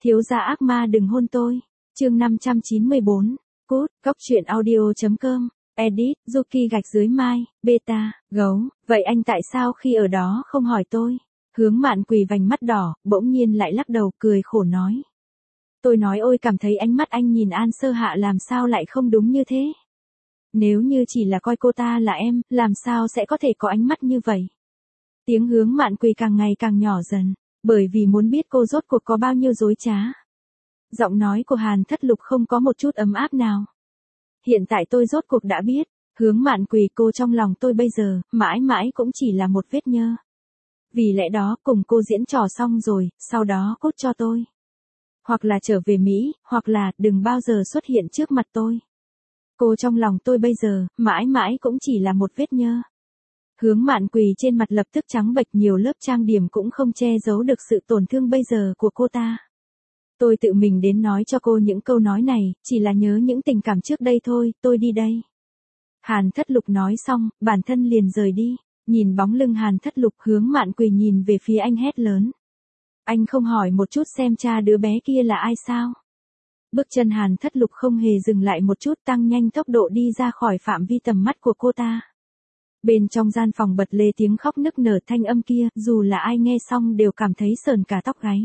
Thiếu gia ác ma đừng hôn tôi. Chương 594. Cút, cóc truyện audio.com. Edit, Yuki gạch dưới mai, beta, gấu. Vậy anh tại sao khi ở đó không hỏi tôi? Hướng Mạn Quỳ vành mắt đỏ, bỗng nhiên lại lắc đầu cười khổ nói. Tôi nói ôi cảm thấy ánh mắt anh nhìn An Sơ Hạ làm sao lại không đúng như thế. Nếu như chỉ là coi cô ta là em, làm sao sẽ có thể có ánh mắt như vậy? Tiếng Hướng Mạn Quỳ càng ngày càng nhỏ dần, bởi vì muốn biết cô rốt cuộc có bao nhiêu dối trá. Giọng nói của Hàn Thất Lục không có một chút ấm áp nào. Hiện tại tôi rốt cuộc đã biết, Hướng Mạn Quỳ cô trong lòng tôi bây giờ, mãi mãi cũng chỉ là một vết nhơ. Vì lẽ đó cùng cô diễn trò xong rồi, sau đó cút cho tôi. Hoặc là trở về Mỹ, hoặc là đừng bao giờ xuất hiện trước mặt tôi. Cô trong lòng tôi bây giờ, mãi mãi cũng chỉ là một vết nhơ. Hướng Mạn Quỳ trên mặt lập tức trắng bệch, nhiều lớp trang điểm cũng không che giấu được sự tổn thương bây giờ của cô ta. Tôi tự mình đến nói cho cô những câu nói này, chỉ là nhớ những tình cảm trước đây thôi, tôi đi đây. Hàn Thất Lục nói xong, bản thân liền rời đi. Nhìn bóng lưng Hàn Thất Lục, Hướng Mạn Quỳ nhìn về phía anh hét lớn. Anh không hỏi một chút xem cha đứa bé kia là ai sao? Bước chân Hàn Thất Lục không hề dừng lại một chút, tăng nhanh tốc độ đi ra khỏi phạm vi tầm mắt của cô ta. Bên trong gian phòng bật lê tiếng khóc nức nở, thanh âm kia, dù là ai nghe xong đều cảm thấy sởn cả tóc gáy.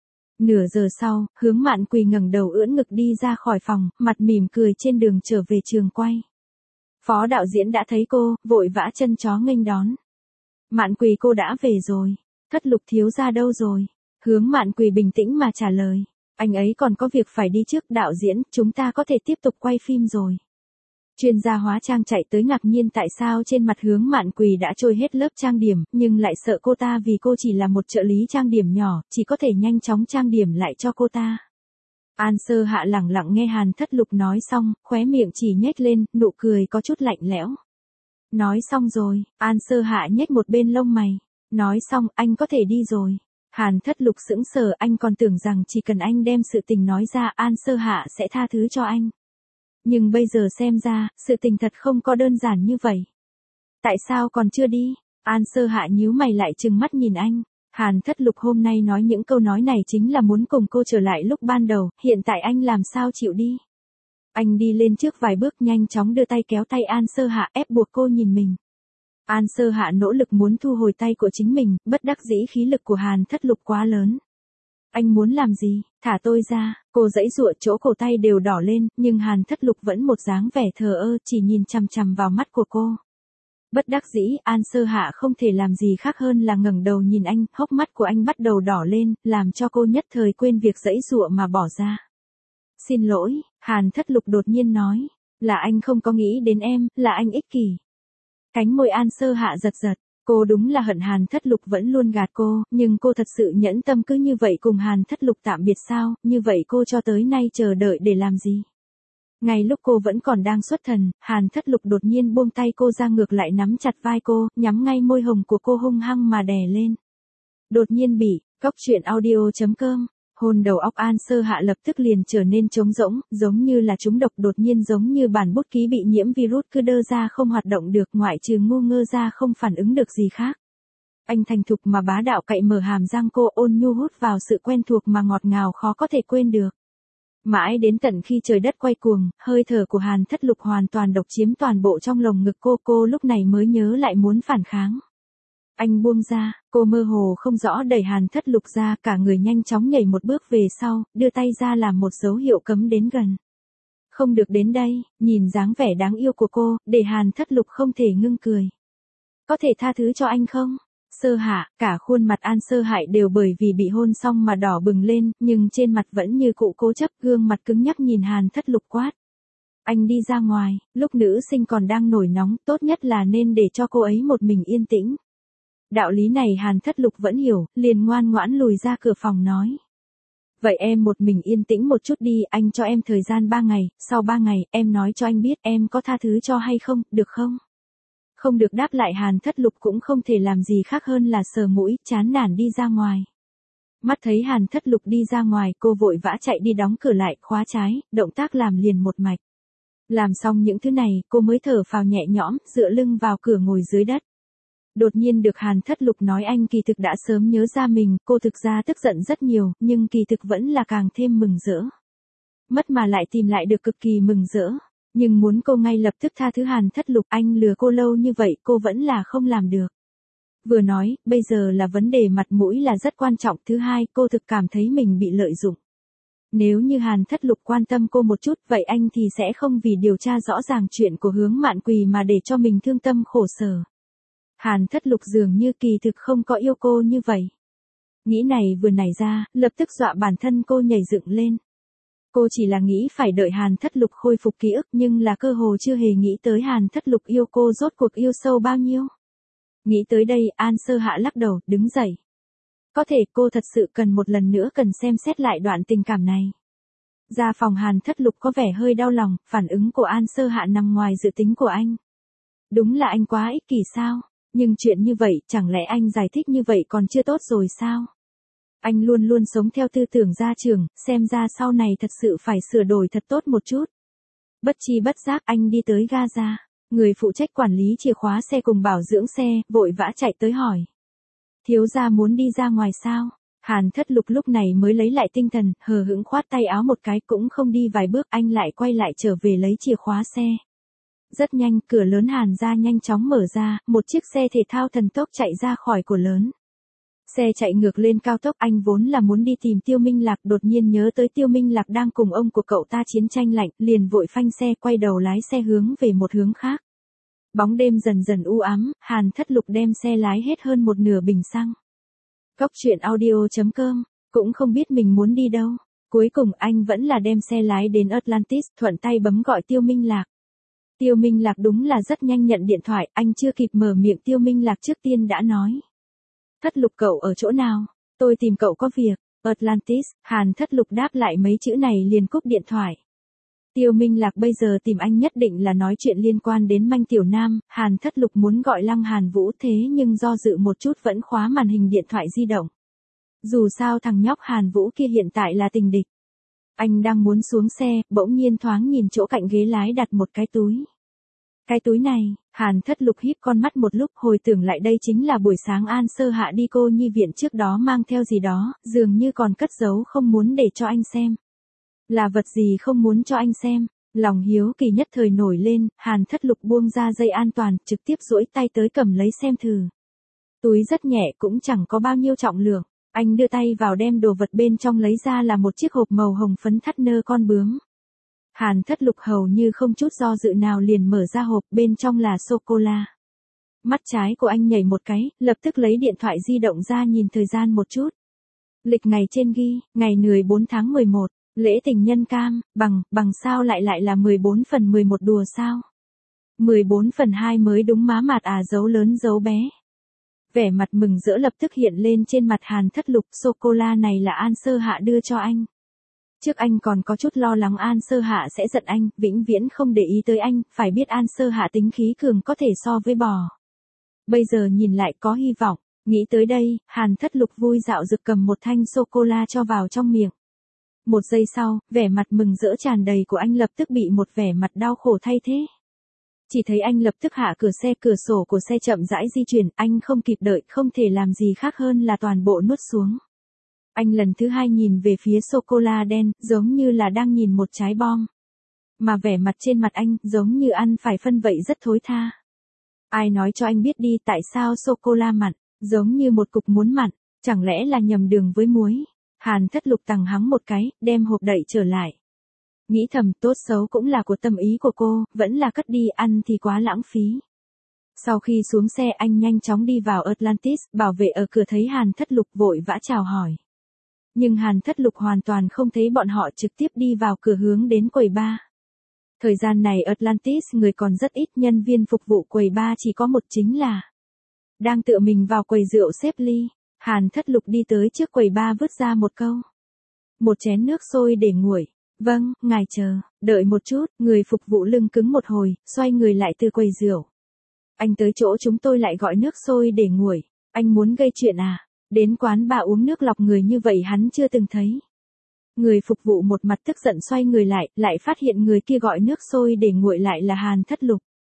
Nửa giờ sau, Hướng Mạn Quỳ ngẩng đầu ưỡn ngực đi ra khỏi phòng, mặt mỉm cười trên đường trở về trường quay. Phó đạo diễn đã thấy cô, vội vã chân chó nghênh đón. Mạn Quỳ cô đã về rồi. Thất Lục thiếu gia đâu rồi? Hướng Mạn Quỳ bình tĩnh mà trả lời. Anh ấy còn có việc phải đi trước, đạo diễn, chúng ta có thể tiếp tục quay phim rồi. Chuyên gia hóa trang chạy tới ngạc nhiên tại sao trên mặt Hướng Mạn Quỳ đã trôi hết lớp trang điểm, nhưng lại sợ cô ta vì cô chỉ là một trợ lý trang điểm nhỏ, chỉ có thể nhanh chóng trang điểm lại cho cô ta. An Sơ Hạ lẳng lặng nghe Hàn Thất Lục nói xong, khóe miệng chỉ nhếch lên, nụ cười có chút lạnh lẽo. Nói xong rồi, An Sơ Hạ nhếch một bên lông mày. Nói xong, anh có thể đi rồi. Hàn Thất Lục sững sờ, anh còn tưởng rằng chỉ cần anh đem sự tình nói ra, An Sơ Hạ sẽ tha thứ cho anh. Nhưng bây giờ xem ra, sự tình thật không có đơn giản như vậy. Tại sao còn chưa đi? An Sơ Hạ nhíu mày lại trừng mắt nhìn anh. Hàn Thất Lục hôm nay nói những câu nói này chính là muốn cùng cô trở lại lúc ban đầu, hiện tại anh làm sao chịu đi? Anh đi lên trước vài bước, nhanh chóng đưa tay kéo tay An Sơ Hạ, ép buộc cô nhìn mình. An Sơ Hạ nỗ lực muốn thu hồi tay của chính mình, bất đắc dĩ khí lực của Hàn Thất Lục quá lớn. Anh muốn làm gì? Thả tôi ra. Cô giãy giụa, chỗ cổ tay đều đỏ lên, nhưng Hàn Thất Lục vẫn một dáng vẻ thờ ơ, chỉ nhìn chằm chằm vào mắt của cô. Bất đắc dĩ, An Sơ Hạ không thể làm gì khác hơn là ngẩng đầu nhìn anh, hốc mắt của anh bắt đầu đỏ lên, làm cho cô nhất thời quên việc giãy giụa mà bỏ ra. Xin lỗi, Hàn Thất Lục đột nhiên nói, là anh không có nghĩ đến em, là anh ích kỷ. Cánh môi An Sơ Hạ giật giật, cô đúng là hận Hàn Thất Lục vẫn luôn gạt cô, nhưng cô thật sự nhẫn tâm cứ như vậy cùng Hàn Thất Lục tạm biệt sao, như vậy cô cho tới nay chờ đợi để làm gì? Ngay lúc cô vẫn còn đang xuất thần, Hàn Thất Lục đột nhiên buông tay cô ra, ngược lại nắm chặt vai cô, nhắm ngay môi hồng của cô hung hăng mà đè lên. Đột nhiên bị, cóc truyện audio.com. Hồn đầu óc An Sơ Hạ lập tức liền trở nên trống rỗng, giống như là trúng độc, đột nhiên giống như bản bút ký bị nhiễm virus, cứ đơ ra không hoạt động được, ngoại trừ ngu ngơ ra không phản ứng được gì khác. Anh thành thục mà bá đạo cậy mở hàm răng cô, ôn nhu hút vào sự quen thuộc mà ngọt ngào khó có thể quên được. Mãi đến tận khi trời đất quay cuồng, hơi thở của Hàn Thất Lục hoàn toàn độc chiếm toàn bộ trong lồng ngực cô lúc này mới nhớ lại muốn phản kháng. Anh buông ra, cô mơ hồ không rõ đẩy Hàn Thất Lục ra, cả người nhanh chóng nhảy một bước về sau, đưa tay ra làm một dấu hiệu cấm đến gần. Không được đến đây, nhìn dáng vẻ đáng yêu của cô, để Hàn Thất Lục không thể ngưng cười. Có thể tha thứ cho anh không? Sơ Hạ, cả khuôn mặt An Sơ Hại đều bởi vì bị hôn xong mà đỏ bừng lên, nhưng trên mặt vẫn như cũ cố chấp, gương mặt cứng nhắc nhìn Hàn Thất Lục quát. Anh đi ra ngoài, lúc nữ sinh còn đang nổi nóng, tốt nhất là nên để cho cô ấy một mình yên tĩnh. Đạo lý này Hàn Thất Lục vẫn hiểu, liền ngoan ngoãn lùi ra cửa phòng nói. Vậy em một mình yên tĩnh một chút đi, anh cho em thời gian 3 ngày, sau 3 ngày, em nói cho anh biết em có tha thứ cho hay không, được không? Không được đáp lại, Hàn Thất Lục cũng không thể làm gì khác hơn là sờ mũi, chán nản đi ra ngoài. Mắt thấy Hàn Thất Lục đi ra ngoài, cô vội vã chạy đi đóng cửa lại, khóa trái, động tác làm liền một mạch. Làm xong những thứ này, cô mới thở phào nhẹ nhõm, dựa lưng vào cửa ngồi dưới đất. Đột nhiên được Hàn Thất Lục nói anh kỳ thực đã sớm nhớ ra mình, cô thực ra tức giận rất nhiều, nhưng kỳ thực vẫn là càng thêm mừng rỡ. Mất mà lại tìm lại được cực kỳ mừng rỡ. Nhưng muốn cô ngay lập tức tha thứ Hàn Thất Lục, anh lừa cô lâu như vậy cô vẫn là không làm được. Vừa nói, bây giờ là vấn đề mặt mũi là rất quan trọng. Thứ hai, cô thực cảm thấy mình bị lợi dụng. Nếu như Hàn Thất Lục quan tâm cô một chút, vậy anh thì sẽ không vì điều tra rõ ràng chuyện của Hướng Mạn Quỳ mà để cho mình thương tâm khổ sở. Hàn Thất Lục dường như kỳ thực không có yêu cô như vậy. Nghĩ này vừa nảy ra, lập tức dọa bản thân cô nhảy dựng lên. Cô chỉ là nghĩ phải đợi Hàn Thất Lục khôi phục ký ức, nhưng là cơ hồ chưa hề nghĩ tới Hàn Thất Lục yêu cô rốt cuộc yêu sâu bao nhiêu. Nghĩ tới đây, An Sơ Hạ lắc đầu, đứng dậy. Có thể cô thật sự cần một lần nữa cần xem xét lại đoạn tình cảm này. Ra phòng Hàn Thất Lục có vẻ hơi đau lòng, phản ứng của An Sơ Hạ nằm ngoài dự tính của anh. Đúng là anh quá ích kỷ sao? Nhưng chuyện như vậy, chẳng lẽ anh giải thích như vậy còn chưa tốt rồi sao? Anh luôn luôn sống theo tư tưởng gia trưởng, xem ra sau này thật sự phải sửa đổi thật tốt một chút. Bất chi bất giác anh đi tới Gaza. Người phụ trách quản lý chìa khóa xe cùng bảo dưỡng xe, vội vã chạy tới hỏi. Thiếu gia muốn đi ra ngoài sao? Hàn Thất Lục lúc này mới lấy lại tinh thần, hờ hững khoát tay áo một cái, cũng không đi vài bước anh lại quay lại trở về lấy chìa khóa xe. Rất nhanh, cửa lớn Hàn gia nhanh chóng mở ra, một chiếc xe thể thao thần tốc chạy ra khỏi cửa lớn. Xe chạy ngược lên cao tốc, anh vốn là muốn đi tìm Tiêu Minh Lạc, đột nhiên nhớ tới Tiêu Minh Lạc đang cùng ông của cậu ta chiến tranh lạnh, liền vội phanh xe quay đầu lái xe hướng về một hướng khác. Bóng đêm dần dần u ám, Hàn Thất Lục đem xe lái hết hơn một nửa bình xăng. Cóc truyện audio.com, cũng không biết mình muốn đi đâu. Cuối cùng anh vẫn là đem xe lái đến Atlantis, thuận tay bấm gọi Tiêu Minh Lạc. Tiêu Minh Lạc đúng là rất nhanh nhận điện thoại, anh chưa kịp mở miệng Tiêu Minh Lạc trước tiên đã nói. Thất Lục cậu ở chỗ nào? Tôi tìm cậu có việc. Atlantis, Hàn Thất Lục đáp lại mấy chữ này liền cúp điện thoại. Tiêu Minh Lạc bây giờ tìm anh nhất định là nói chuyện liên quan đến Manh Tiểu Nam, Hàn Thất Lục muốn gọi Lăng Hàn Vũ thế nhưng do dự một chút vẫn khóa màn hình điện thoại di động. Dù sao thằng nhóc Hàn Vũ kia hiện tại là tình địch. Anh đang muốn xuống xe, bỗng nhiên thoáng nhìn chỗ cạnh ghế lái đặt một cái túi. Cái túi này, Hàn Thất Lục híp con mắt một lúc hồi tưởng lại đây chính là buổi sáng An Sơ Hạ đi cô nhi viện trước đó mang theo gì đó, dường như còn cất giấu không muốn để cho anh xem. Là vật gì không muốn cho anh xem, lòng hiếu kỳ nhất thời nổi lên, Hàn Thất Lục buông ra dây an toàn, trực tiếp duỗi tay tới cầm lấy xem thử. Túi rất nhẹ cũng chẳng có bao nhiêu trọng lượng, anh đưa tay vào đem đồ vật bên trong lấy ra là một chiếc hộp màu hồng phấn thắt nơ con bướm. Hàn Thất Lục hầu như không chút do dự nào liền mở ra hộp, bên trong là sô-cô-la. Mắt trái của anh nhảy một cái, lập tức lấy điện thoại di động ra nhìn thời gian một chút. Lịch ngày trên ghi, ngày 14 tháng 11, lễ tình nhân cam, bằng sao lại là 14/11 đùa sao? 14/2 mới đúng má mặt à, dấu lớn dấu bé. Vẻ mặt mừng rỡ lập tức hiện lên trên mặt Hàn Thất Lục, sô-cô-la này là An Sơ Hạ đưa cho anh. Trước anh còn có chút lo lắng An Sơ Hạ sẽ giận anh, vĩnh viễn không để ý tới anh, phải biết An Sơ Hạ tính khí cường có thể so với bò. Bây giờ nhìn lại có hy vọng, nghĩ tới đây, Hàn Thất Lục vui dạo dực cầm một thanh sô-cô-la cho vào trong miệng. Một giây sau, vẻ mặt mừng rỡ tràn đầy của anh lập tức bị một vẻ mặt đau khổ thay thế. Chỉ thấy anh lập tức hạ cửa sổ của xe chậm rãi di chuyển, anh không kịp đợi, không thể làm gì khác hơn là toàn bộ nuốt xuống. Anh lần thứ hai nhìn về phía sô-cô-la đen, giống như là đang nhìn một trái bom. Mà vẻ mặt trên mặt anh, giống như ăn phải phân vậy rất thối tha. Ai nói cho anh biết đi tại sao sô-cô-la mặn, giống như một cục muốn mặn, chẳng lẽ là nhầm đường với muối? Hàn Thất Lục tằng hắng một cái, đem hộp đậy trở lại. Nghĩ thầm tốt xấu cũng là của tâm ý của cô, vẫn là cất đi, ăn thì quá lãng phí. Sau khi xuống xe anh nhanh chóng đi vào Atlantis, bảo vệ ở cửa thấy Hàn Thất Lục vội vã chào hỏi. Nhưng Hàn Thất Lục hoàn toàn không thấy bọn họ, trực tiếp đi vào cửa hướng đến quầy bar. Thời gian này Atlantis người còn rất ít, nhân viên phục vụ quầy bar chỉ có một, chính là đang tựa mình vào quầy rượu xếp ly. Hàn Thất Lục đi tới trước quầy bar vứt ra một câu. Một chén nước sôi để nguội. Vâng, ngài chờ, đợi một chút, người phục vụ lưng cứng một hồi, xoay người lại từ quầy rượu. Anh tới chỗ chúng tôi lại gọi nước sôi để nguội, anh muốn gây chuyện à? Đến quán bar uống nước lọc người như vậy hắn chưa từng thấy. Người phục vụ một mặt tức giận xoay người lại phát hiện người kia gọi nước sôi để nguội lại là Hàn Thất Lục.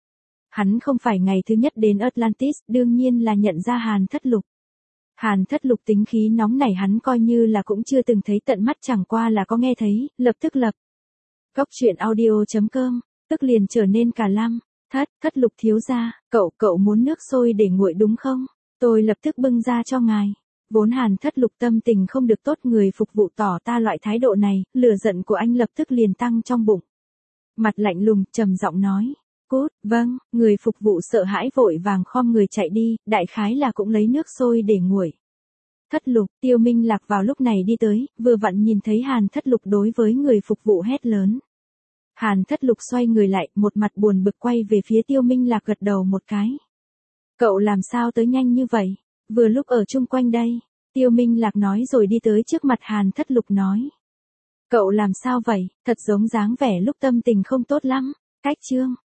Hắn không phải ngày thứ nhất đến Atlantis, đương nhiên là nhận ra Hàn Thất Lục. Hàn Thất Lục tính khí nóng nảy hắn coi như là cũng chưa từng thấy tận mắt, chẳng qua là có nghe thấy, lập tức lập. Cóc truyện audio.com, tức liền trở nên cả lăm. Thất Lục thiếu gia, cậu muốn nước sôi để nguội đúng không? Tôi lập tức bưng ra cho ngài. Vốn Hàn Thất Lục tâm tình không được tốt, người phục vụ tỏ ta loại thái độ này, lửa giận của anh lập tức liền tăng trong bụng. Mặt lạnh lùng, trầm giọng nói. Cút, vâng, người phục vụ sợ hãi vội vàng khom người chạy đi, đại khái là cũng lấy nước sôi để nguội. Thất Lục, Tiêu Minh Lạc vào lúc này đi tới, vừa vặn nhìn thấy Hàn Thất Lục đối với người phục vụ hét lớn. Hàn Thất Lục xoay người lại, một mặt buồn bực quay về phía Tiêu Minh Lạc gật đầu một cái. Cậu làm sao tới nhanh như vậy? Vừa lúc ở chung quanh đây. Tiêu Minh Lạc nói rồi đi tới trước mặt Hàn Thất Lục nói. Cậu làm sao vậy? Thật giống dáng vẻ lúc tâm tình không tốt lắm. Cách chương.